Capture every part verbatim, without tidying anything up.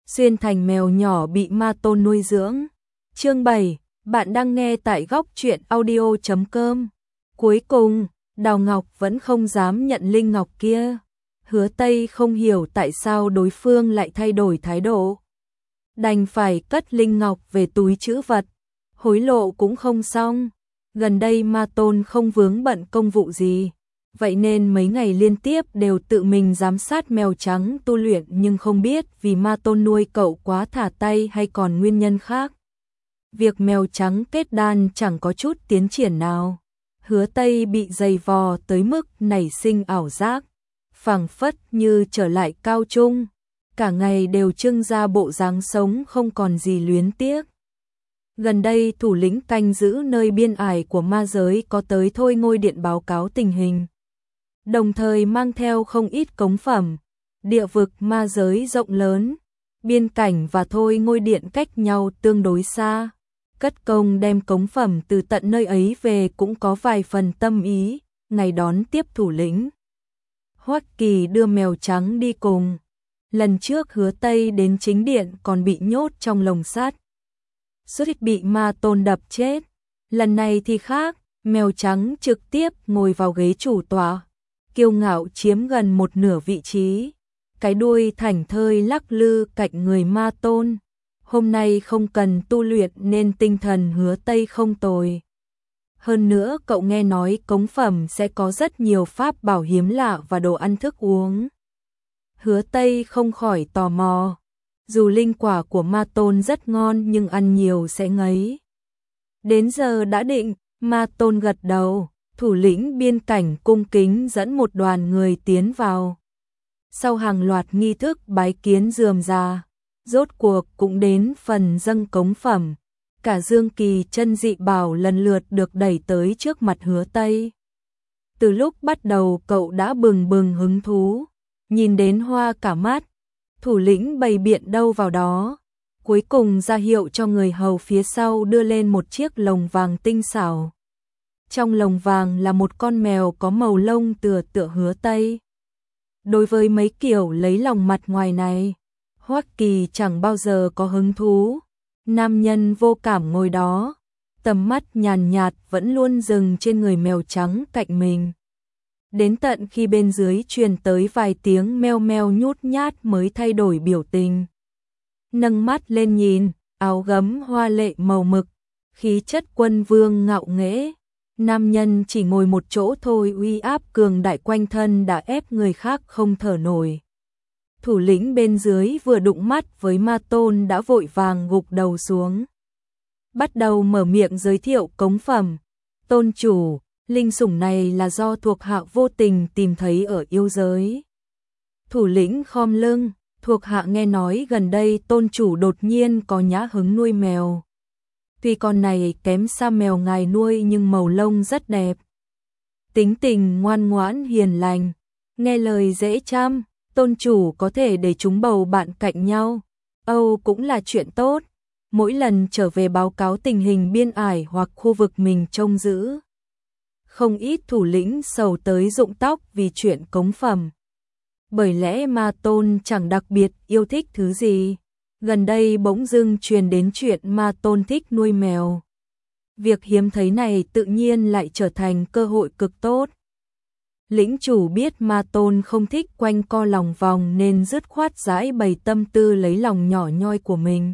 xuyên thành mèo nhỏ bị ma tôn nuôi dưỡng. Chương bảy, bạn đang nghe tại góc truyện audio chấm com. Cuối cùng, Đào Ngọc vẫn không dám nhận linh ngọc kia. Hứa Tây không hiểu tại sao đối phương lại thay đổi thái độ. Đành phải cất linh ngọc về túi trữ vật, hối lộ cũng không xong. Gần đây ma tôn không vướng bận công vụ gì, vậy nên mấy ngày liên tiếp đều tự mình giám sát mèo trắng tu luyện, nhưng không biết vì ma tôn nuôi cậu quá thả tay hay còn nguyên nhân khác. Việc mèo trắng kết đan chẳng có chút tiến triển nào. Hứa Tây bị dày vò tới mức nảy sinh ảo giác, phảng phất như trở lại cao trung, cả ngày đều trưng ra bộ dáng sống không còn gì luyến tiếc. Gần đây thủ lĩnh canh giữ nơi biên ải của ma giới có tới Thôi Ngôi Điện báo cáo tình hình, đồng thời mang theo không ít cống phẩm. Địa vực ma giới rộng lớn, biên cảnh và Thôi Ngôi Điện cách nhau tương đối xa. Cất công đem cống phẩm từ tận nơi ấy về cũng có vài phần tâm ý. Ngày đón tiếp thủ lĩnh, Hoắc Kỳ đưa mèo trắng đi cùng. Lần trước Hứa Tây đến chính điện còn bị nhốt trong lồng sắt, suýt bị ma tôn đập chết. Lần này thì khác, mèo trắng trực tiếp ngồi vào ghế chủ tọa, kiêu ngạo chiếm gần một nửa vị trí, cái đuôi thảnh thơi lắc lư cạnh người ma tôn. Hôm nay không cần tu luyện nên tinh thần Hứa Tây không tồi. Hơn nữa cậu nghe nói cống phẩm sẽ có rất nhiều pháp bảo hiếm lạ và đồ ăn thức uống. Hứa Tây không khỏi tò mò. Dù linh quả của ma tôn rất ngon nhưng ăn nhiều sẽ ngấy. Đến giờ đã định, ma tôn gật đầu. Thủ lĩnh biên cảnh cung kính dẫn một đoàn người tiến vào. Sau hàng loạt nghi thức bái kiến rườm rà, rốt cuộc cũng đến phần dâng cống phẩm. Cả dương kỳ chân dị bảo lần lượt được đẩy tới trước mặt Hứa Tây. Từ lúc bắt đầu cậu đã bừng bừng hứng thú, nhìn đến hoa cả mắt. Thủ lĩnh bày biện đâu vào đó, cuối cùng ra hiệu cho người hầu phía sau đưa lên một chiếc lồng vàng tinh xảo. Trong lồng vàng là một con mèo có màu lông tựa tựa Hứa Tây. Đối với mấy kiểu lấy lòng mặt ngoài này, Hoắc Kỳ chẳng bao giờ có hứng thú. Nam nhân vô cảm ngồi đó, tầm mắt nhàn nhạt vẫn luôn dừng trên người mèo trắng cạnh mình. Đến tận khi bên dưới truyền tới vài tiếng meo meo nhút nhát mới thay đổi biểu tình. Nâng mắt lên nhìn, áo gấm hoa lệ màu mực, khí chất quân vương ngạo nghễ. Nam nhân chỉ ngồi một chỗ thôi, uy áp cường đại quanh thân đã ép người khác không thở nổi. Thủ lĩnh bên dưới vừa đụng mắt với ma tôn đã vội vàng gục đầu xuống, bắt đầu mở miệng giới thiệu cống phẩm. Tôn chủ, linh sủng này là do thuộc hạ vô tình tìm thấy ở yêu giới. Thủ lĩnh khom lưng, thuộc hạ nghe nói gần đây tôn chủ đột nhiên có nhã hứng nuôi mèo. Tuy con này kém xa mèo ngài nuôi nhưng màu lông rất đẹp, tính tình ngoan ngoãn hiền lành, nghe lời dễ chăm. Tôn chủ có thể để chúng bầu bạn cạnh nhau, Âu cũng là chuyện tốt. Mỗi lần trở về báo cáo tình hình biên ải hoặc khu vực mình trông giữ. Không ít thủ lĩnh sầu tới rụng tóc vì chuyện cống phẩm. Bởi lẽ ma tôn chẳng đặc biệt yêu thích thứ gì. Gần đây bỗng dưng truyền đến chuyện ma tôn thích nuôi mèo. Việc hiếm thấy này tự nhiên lại trở thành cơ hội cực tốt. Lĩnh chủ biết ma tôn không thích quanh co lòng vòng nên dứt khoát giải bày tâm tư lấy lòng nhỏ nhoi của mình.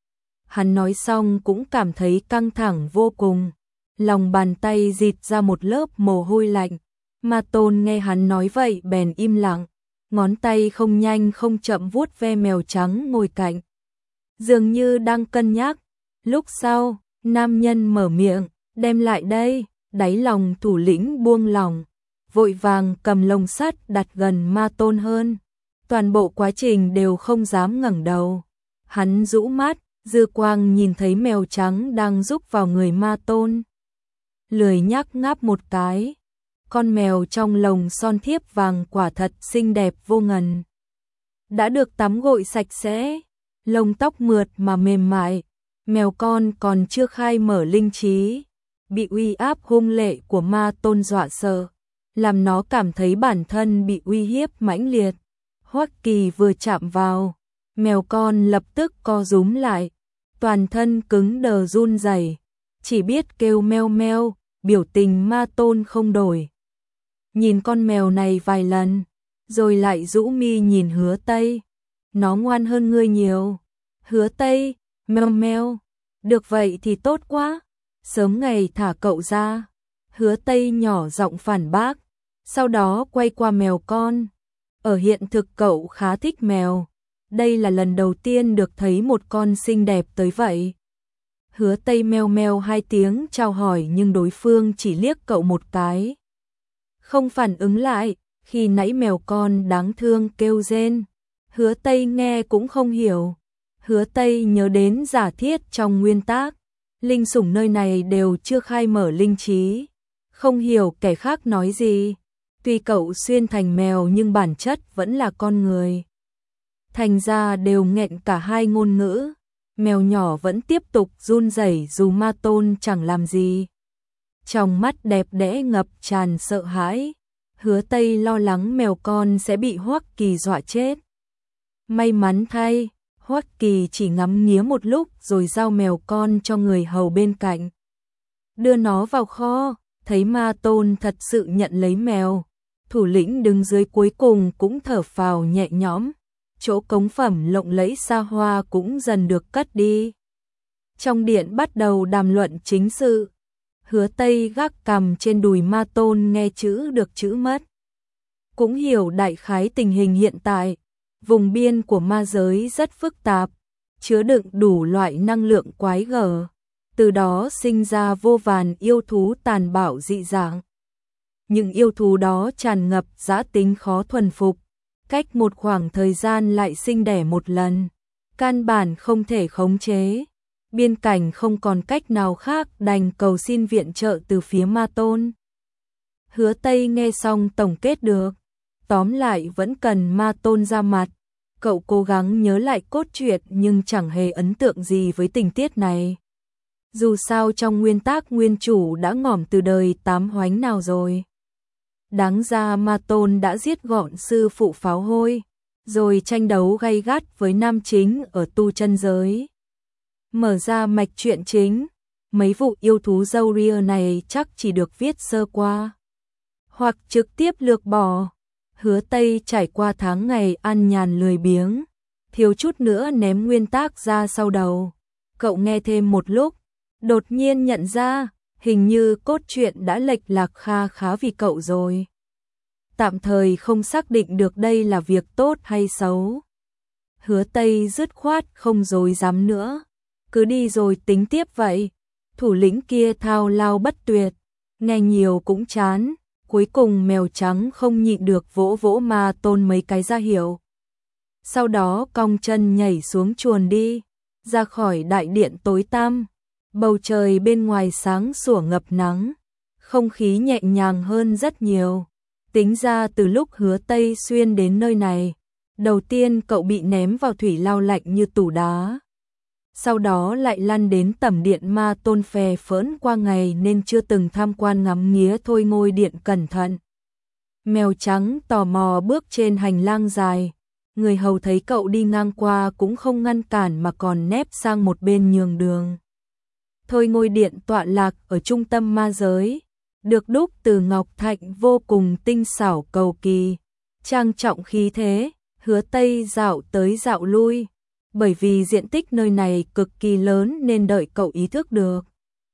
Hắn nói xong cũng cảm thấy căng thẳng vô cùng, lòng bàn tay dịt ra một lớp mồ hôi lạnh. Ma tôn nghe hắn nói vậy bèn im lặng, ngón tay không nhanh không chậm vuốt ve mèo trắng ngồi cạnh, dường như đang cân nhắc. Lúc sau, nam nhân mở miệng, đem lại đây. Đáy lòng thủ lĩnh buông lỏng, vội vàng cầm lồng sắt đặt gần ma tôn hơn. Toàn bộ quá trình đều không dám ngẩng đầu. Hắn rũ mắt, dư quang nhìn thấy mèo trắng đang rúc vào người ma tôn. Lười nhác ngáp một cái. Con mèo trong lồng son thiếp vàng quả thật xinh đẹp vô ngần. Đã được tắm gội sạch sẽ, lông tóc mượt mà mềm mại. Mèo con còn chưa khai mở linh trí, bị uy áp hung lệ của ma tôn dọa sợ, làm nó cảm thấy bản thân bị uy hiếp mãnh liệt. Hoắc Kỳ vừa chạm vào, Mèo con lập tức co rúm lại, toàn thân cứng đờ run rẩy, chỉ biết kêu meo meo, biểu tình Ma Tôn không đổi. Nhìn con mèo này vài lần, rồi lại rũ mi nhìn Hứa Tây. Nó ngoan hơn ngươi nhiều. Hứa Tây, meo meo, được vậy thì tốt quá, sớm ngày thả cậu ra. Hứa Tây nhỏ giọng phản bác, sau đó quay qua mèo con. Ở hiện thực cậu khá thích mèo, đây là lần đầu tiên được thấy một con xinh đẹp tới vậy. Hứa Tây meo meo hai tiếng chào hỏi nhưng đối phương chỉ liếc cậu một cái. Không phản ứng lại, khi nãy mèo con đáng thương kêu rên. Hứa Tây nghe cũng không hiểu. Hứa Tây nhớ đến giả thiết trong nguyên tác. Linh sủng nơi này đều chưa khai mở linh trí. Không hiểu kẻ khác nói gì. Tuy cậu xuyên thành mèo nhưng bản chất vẫn là con người. Thành ra đều nghẹn cả hai ngôn ngữ. Mèo nhỏ vẫn tiếp tục run rẩy dù Ma Tôn chẳng làm gì. Trong mắt đẹp đẽ ngập tràn sợ hãi. Hứa Tây lo lắng mèo con sẽ bị Hoắc Kỳ dọa chết. May mắn thay, Hoắc Kỳ chỉ ngắm nghía một lúc rồi giao mèo con cho người hầu bên cạnh. Đưa nó vào kho, thấy Ma Tôn thật sự nhận lấy mèo. Thủ lĩnh đứng dưới cuối cùng cũng thở phào nhẹ nhõm. Chỗ cống phẩm lộng lẫy xa hoa cũng dần được cất đi. Trong điện bắt đầu đàm luận chính sự. Hứa Tây gác cằm trên đùi Ma Tôn nghe chữ được chữ mất. Cũng hiểu đại khái tình hình hiện tại. Vùng biên của ma giới rất phức tạp, chứa đựng đủ loại năng lượng quái gở. Từ đó sinh ra vô vàn yêu thú tàn bạo dị dạng. Những yêu thú đó tràn ngập dã tính khó thuần phục. Cách một khoảng thời gian lại sinh đẻ một lần. Căn bản không thể khống chế. Biên cảnh không còn cách nào khác đành cầu xin viện trợ từ phía Ma Tôn. Hứa Tây nghe xong tổng kết được. Tóm lại vẫn cần Ma Tôn ra mặt. Cậu cố gắng nhớ lại cốt truyện nhưng chẳng hề ấn tượng gì với tình tiết này. Dù sao trong nguyên tác nguyên chủ đã ngỏm từ đời tám hoánh nào rồi. Đáng ra Ma Tôn đã giết gọn sư phụ pháo hôi, rồi tranh đấu gay gắt với nam chính ở tu chân giới. Mở ra mạch truyện chính, mấy vụ yêu thú dâu ria này chắc chỉ được viết sơ qua. Hoặc trực tiếp lược bỏ. Hứa Tây trải qua tháng ngày ăn nhàn lười biếng, thiếu chút nữa ném nguyên tác ra sau đầu. Cậu nghe thêm một lúc, đột nhiên nhận ra, hình như cốt truyện đã lệch lạc kha khá vì cậu rồi. Tạm thời không xác định được đây là việc tốt hay xấu. Hứa Tây dứt khoát không dối dám nữa, cứ đi rồi tính tiếp vậy. Thủ lĩnh kia thao lao bất tuyệt, nghe nhiều cũng chán. Cuối cùng mèo trắng không nhịn được vỗ vỗ Ma Tôn mấy cái ra hiệu. Sau đó cong chân nhảy xuống chuồn đi, ra khỏi đại điện tối tăm. Bầu trời bên ngoài sáng sủa ngập nắng, không khí nhẹ nhàng hơn rất nhiều. Tính ra từ lúc Hứa Tây xuyên đến nơi này, đầu tiên cậu bị ném vào thủy lao lạnh như tủ đá. Sau đó lại lăn đến tẩm điện Ma Tôn phè phỡn qua ngày nên chưa từng tham quan ngắm nghía thôi ngôi điện cẩn thận. Mèo trắng tò mò bước trên hành lang dài, người hầu thấy cậu đi ngang qua cũng không ngăn cản mà còn nép sang một bên nhường đường. Thôi ngôi điện tọa lạc ở trung tâm ma giới, được đúc từ ngọc thạch vô cùng tinh xảo cầu kỳ, trang trọng khí thế. Hứa Tây dạo tới dạo lui. Bởi vì diện tích nơi này cực kỳ lớn nên đợi cậu ý thức được.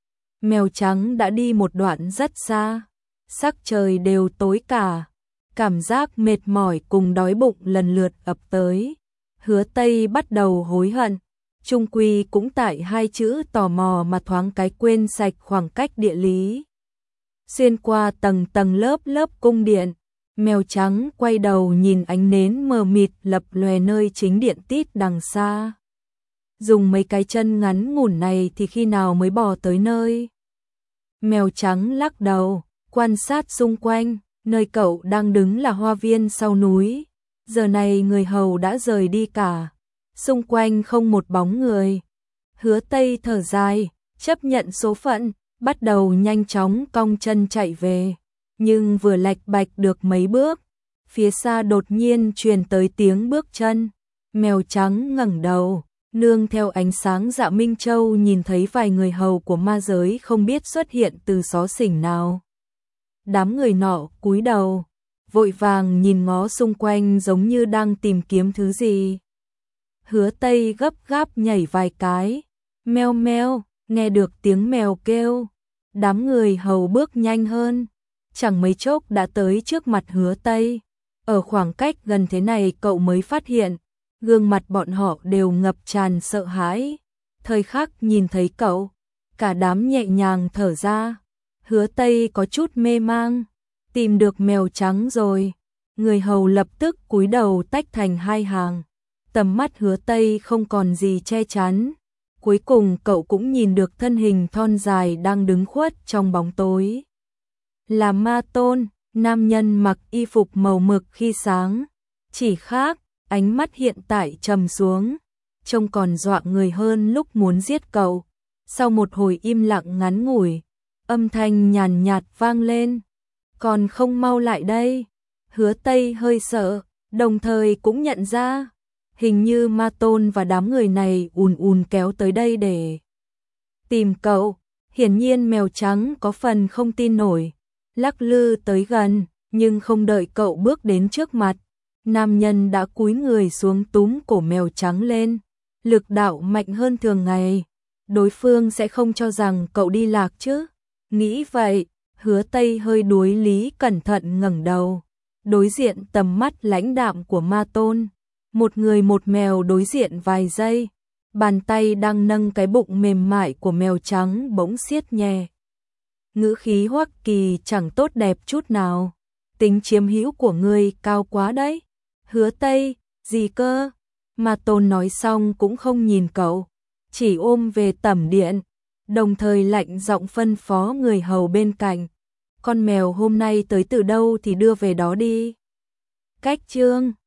Mèo trắng đã đi một đoạn rất xa, sắc trời đều tối cả, cảm giác mệt mỏi cùng đói bụng lần lượt ập tới. Hứa Tây bắt đầu hối hận, chung quy cũng tại hai chữ tò mò mà thoáng cái quên sạch khoảng cách địa lý. Xuyên qua tầng tầng lớp lớp cung điện, mèo trắng quay đầu nhìn ánh nến mờ mịt lập lòe nơi chính điện tít đằng xa. Dùng mấy cái chân ngắn ngủn này thì khi nào mới bò tới nơi? Mèo trắng lắc đầu, quan sát xung quanh, nơi cậu đang đứng là hoa viên sau núi. Giờ này người hầu đã rời đi cả, xung quanh không một bóng người. Hứa Tây thở dài, chấp nhận số phận, bắt đầu nhanh chóng cong chân chạy về. Nhưng vừa lạch bạch được mấy bước, phía xa đột nhiên truyền tới tiếng bước chân. Mèo trắng ngẩng đầu, nương theo ánh sáng dạ Minh Châu nhìn thấy vài người hầu của ma giới không biết xuất hiện từ xó xỉnh nào. Đám người nọ cúi đầu, vội vàng nhìn ngó xung quanh giống như đang tìm kiếm thứ gì. Hứa Tây gấp gáp nhảy vài cái, meo meo, nghe được tiếng mèo kêu. Đám người hầu bước nhanh hơn, chẳng mấy chốc đã tới trước mặt Hứa Tây. Ở khoảng cách gần thế này cậu mới phát hiện, gương mặt bọn họ đều ngập tràn sợ hãi. Thời khắc nhìn thấy cậu, cả đám nhẹ nhàng thở ra. Hứa Tây có chút mê mang, tìm được mèo trắng rồi. Người hầu lập tức cúi đầu tách thành hai hàng. Tầm mắt Hứa Tây không còn gì che chắn. Cuối cùng cậu cũng nhìn được thân hình thon dài đang đứng khuất trong bóng tối. Là Ma Tôn, nam nhân mặc y phục màu mực khi sáng. Chỉ khác, ánh mắt hiện tại trầm xuống, trông còn dọa người hơn lúc muốn giết cậu. Sau một hồi im lặng ngắn ngủi, âm thanh nhàn nhạt vang lên. Còn không mau lại đây. Hứa Tây hơi sợ, đồng thời cũng nhận ra, hình như Ma Tôn và đám người này ùn ùn kéo tới đây để tìm cậu. Hiển nhiên mèo trắng có phần không tin nổi, lắc lư tới gần, nhưng không đợi cậu bước đến trước mặt. Nam nhân đã cúi người xuống túm cổ mèo trắng lên, lực đạo mạnh hơn thường ngày. Đối phương sẽ không cho rằng cậu đi lạc chứ. Nghĩ vậy, Hứa Tây hơi đuối lý cẩn thận ngẩng đầu, đối diện tầm mắt lãnh đạm của Ma Tôn. Một người một mèo đối diện vài giây, bàn tay đang nâng cái bụng mềm mại của mèo trắng bỗng siết nhẹ. Ngữ khí Hoắc Kỳ chẳng tốt đẹp chút nào. Tính chiếm hữu của ngươi cao quá đấy. Hứa Tây, gì cơ? Ma Tôn nói xong cũng không nhìn cậu, chỉ ôm về tẩm điện, đồng thời lạnh giọng phân phó người hầu bên cạnh. Con mèo hôm nay tới từ đâu thì đưa về đó đi. Cách chương